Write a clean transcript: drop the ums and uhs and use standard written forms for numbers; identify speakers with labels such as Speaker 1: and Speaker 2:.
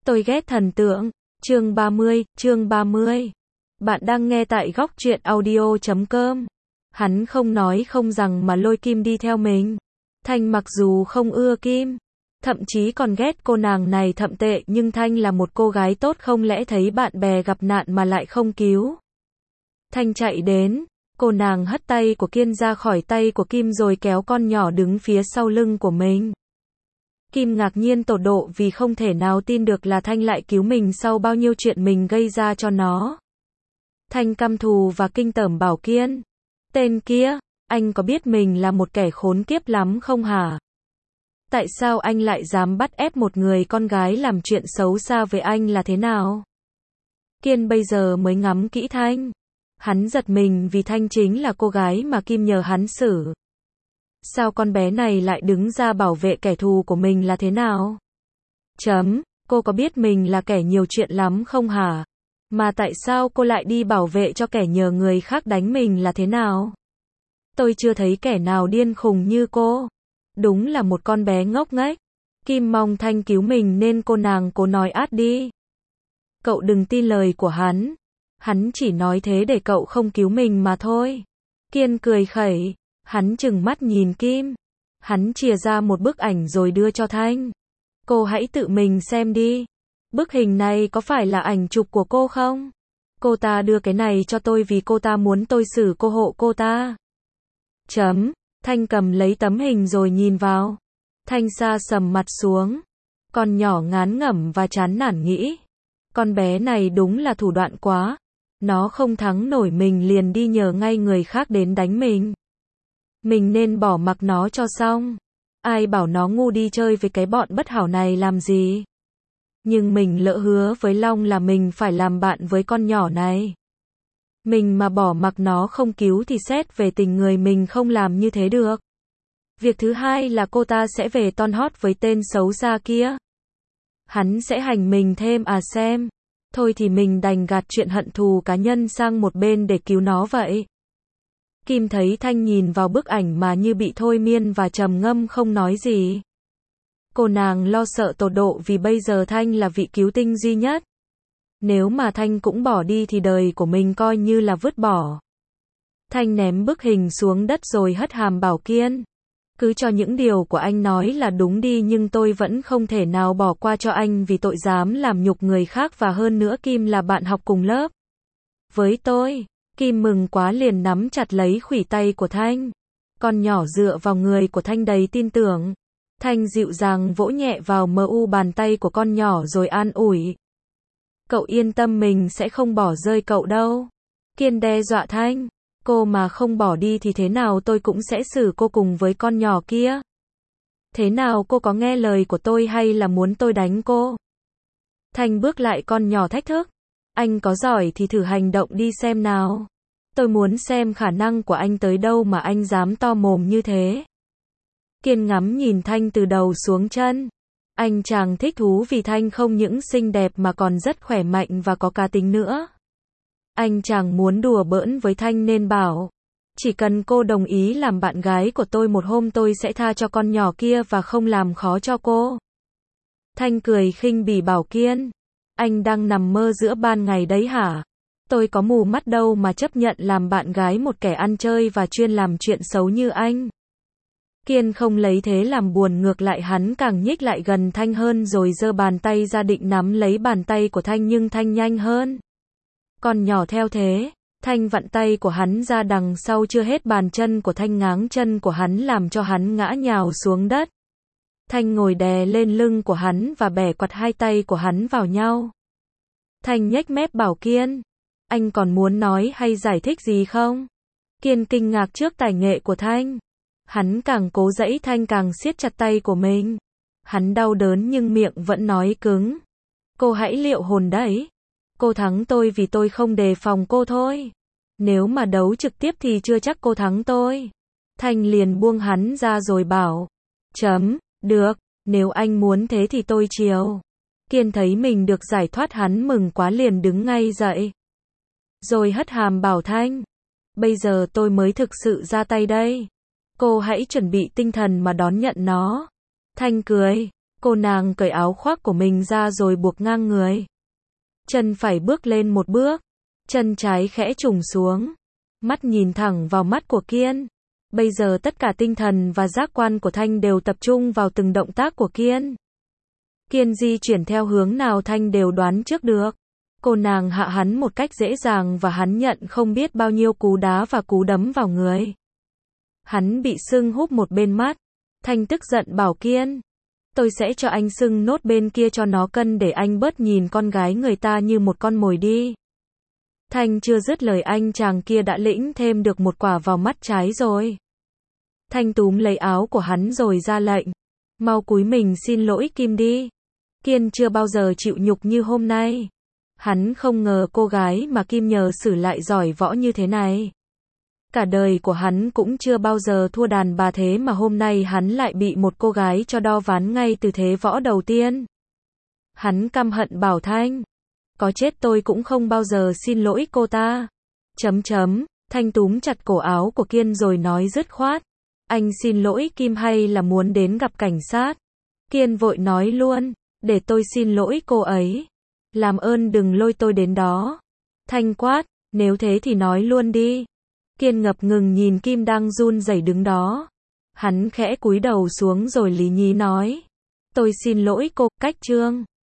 Speaker 1: Tôi ghét thần tượng. Chương 30. Bạn đang nghe tại góc truyện audio.com. Hắn không nói không rằng mà lôi Kim đi theo mình. Thanh mặc dù không ưa Kim, thậm chí còn ghét cô nàng này thậm tệ, nhưng Thanh là một cô gái tốt, không lẽ thấy bạn bè gặp nạn mà lại không cứu. Thanh chạy đến, cô nàng hất tay của Kiên ra khỏi tay của Kim rồi kéo con nhỏ đứng phía sau lưng của mình. Kim ngạc nhiên tột độ vì không thể nào tin được là Thanh lại cứu mình sau bao nhiêu chuyện mình gây ra cho nó. Thanh căm thù và kinh tởm bảo Kiên: tên kia, anh có biết mình là một kẻ khốn kiếp lắm không hả? Tại sao anh lại dám bắt ép một người con gái làm chuyện xấu xa với anh là thế nào? Kiên bây giờ mới ngắm kỹ Thanh. Hắn giật mình vì Thanh chính là cô gái mà Kim nhờ hắn xử. Sao con bé này lại đứng ra bảo vệ kẻ thù của mình là thế nào? Cô có biết mình là kẻ nhiều chuyện lắm không hả? Mà tại sao cô lại đi bảo vệ cho kẻ nhờ người khác đánh mình là thế nào? Tôi chưa thấy kẻ nào điên khùng như cô. Đúng là một con bé ngốc nghếch. Kim mong Thanh cứu mình nên cô nàng cố nói át đi. Cậu đừng tin lời của hắn. Hắn chỉ nói thế để cậu không cứu mình mà thôi. Kiên cười khẩy. Hắn trừng mắt nhìn Kim. Hắn chìa ra một bức ảnh rồi đưa cho Thanh. Cô hãy tự mình xem đi. Bức hình này có phải là ảnh chụp của cô không? Cô ta đưa cái này cho tôi vì cô ta muốn tôi xử cô, hộ cô ta. Thanh cầm lấy tấm hình rồi nhìn vào. Thanh sa sầm mặt xuống. Con nhỏ ngán ngẩm và chán nản nghĩ. Con bé này đúng là thủ đoạn quá. Nó không thắng nổi mình liền đi nhờ ngay người khác đến đánh mình. Mình nên bỏ mặc nó cho xong. Ai bảo nó ngu đi chơi với cái bọn bất hảo này làm gì. Nhưng mình lỡ hứa với Long là mình phải làm bạn với con nhỏ này. Mình mà bỏ mặc nó không cứu thì xét về tình người mình không làm như thế được. Việc thứ hai là cô ta sẽ về ton hót với tên xấu xa kia. Hắn sẽ hành mình thêm à xem. Thôi thì mình đành gạt chuyện hận thù cá nhân sang một bên để cứu nó vậy. Kim thấy Thanh nhìn vào bức ảnh mà như bị thôi miên và trầm ngâm không nói gì. Cô nàng lo sợ tột độ vì bây giờ Thanh là vị cứu tinh duy nhất. Nếu mà Thanh cũng bỏ đi thì đời của mình coi như là vứt bỏ. Thanh ném bức hình xuống đất rồi hất hàm bảo Kiên: cứ cho những điều của anh nói là đúng đi, nhưng tôi vẫn không thể nào bỏ qua cho anh vì tội dám làm nhục người khác, và hơn nữa Kim là bạn học cùng lớp với tôi. Kim mừng quá liền nắm chặt lấy khuỷu tay của Thanh. Con nhỏ dựa vào người của Thanh đầy tin tưởng. Thanh dịu dàng vỗ nhẹ vào bàn tay của con nhỏ rồi an ủi: cậu yên tâm, mình sẽ không bỏ rơi cậu đâu. Kiên đe dọa Thanh: cô mà không bỏ đi thì thế nào tôi cũng sẽ xử cô cùng với con nhỏ kia. Thế nào, cô có nghe lời của tôi hay là muốn tôi đánh cô? Thanh bước lại con nhỏ thách thức: anh có giỏi thì thử hành động đi xem nào. Tôi muốn xem khả năng của anh tới đâu mà anh dám to mồm như thế. Kiên ngắm nhìn Thanh từ đầu xuống chân. Anh chàng thích thú vì Thanh không những xinh đẹp mà còn rất khỏe mạnh và có cá tính nữa. Anh chàng muốn đùa bỡn với Thanh nên bảo: chỉ cần cô đồng ý làm bạn gái của tôi một hôm, tôi sẽ tha cho con nhỏ kia và không làm khó cho cô. Thanh cười khinh bỉ bảo Kiên: anh đang nằm mơ giữa ban ngày đấy hả? Tôi có mù mắt đâu mà chấp nhận làm bạn gái một kẻ ăn chơi và chuyên làm chuyện xấu như anh. Kiên không lấy thế làm buồn, ngược lại hắn càng nhích lại gần Thanh hơn rồi giơ bàn tay ra định nắm lấy bàn tay của Thanh, nhưng Thanh nhanh hơn. Con nhỏ theo thế, Thanh vặn tay của hắn ra đằng sau, chưa hết bàn chân của Thanh ngáng chân của hắn làm cho hắn ngã nhào xuống đất. Thanh ngồi đè lên lưng của hắn và bẻ quặt hai tay của hắn vào nhau. Thanh nhếch mép bảo Kiên: anh còn muốn nói hay giải thích gì không? Kiên kinh ngạc trước tài nghệ của Thanh. Hắn càng cố giãy, Thanh càng siết chặt tay của mình. Hắn đau đớn nhưng miệng vẫn nói cứng: cô hãy liệu hồn đấy. Cô thắng tôi vì tôi không đề phòng cô thôi. Nếu mà đấu trực tiếp thì chưa chắc cô thắng tôi. Thanh liền buông hắn ra rồi bảo: được, nếu anh muốn thế thì tôi chiều. Kiên thấy mình được giải thoát hắn mừng quá liền đứng ngay dậy. Rồi hất hàm bảo Thanh: bây giờ tôi mới thực sự ra tay đây. Cô hãy chuẩn bị tinh thần mà đón nhận nó. Thanh cười: Cô nàng cởi áo khoác của mình ra rồi buộc ngang người. Chân phải bước lên một bước, chân trái khẽ chùng xuống, mắt nhìn thẳng vào mắt của Kiên. Bây giờ tất cả tinh thần và giác quan của Thanh đều tập trung vào từng động tác của Kiên. Kiên di chuyển theo hướng nào Thanh đều đoán trước được. Cô nàng hạ hắn một cách dễ dàng và hắn nhận không biết bao nhiêu cú đá và cú đấm vào người. Hắn bị sưng húp một bên mắt. Thanh tức giận bảo Kiên, tôi sẽ cho anh sưng nốt bên kia cho nó cân để anh bớt nhìn con gái người ta như một con mồi đi. Thanh chưa dứt lời anh chàng kia đã lĩnh thêm được một quả vào mắt trái rồi. Thanh túm lấy áo của hắn rồi ra lệnh, mau cúi mình xin lỗi Kim đi. Kiên chưa bao giờ chịu nhục như hôm nay. Hắn không ngờ cô gái mà Kim nhờ xử lại giỏi võ như thế này. Cả đời của hắn cũng chưa bao giờ thua đàn bà thế mà hôm nay hắn lại bị một cô gái cho đo ván ngay từ thế võ đầu tiên. Hắn căm hận bảo Thanh, có chết tôi cũng không bao giờ xin lỗi cô ta. Thanh túm chặt cổ áo của Kiên rồi nói dứt khoát, anh xin lỗi Kim hay là muốn đến gặp cảnh sát? Kiên vội nói luôn, để tôi xin lỗi cô ấy. Làm ơn đừng lôi tôi đến đó. Thanh quát, nếu thế thì nói luôn đi. Kiên ngập ngừng nhìn Kim đang run rẩy đứng đó. Hắn khẽ cúi đầu xuống rồi lý nhí nói, tôi xin lỗi cô, cách Trương.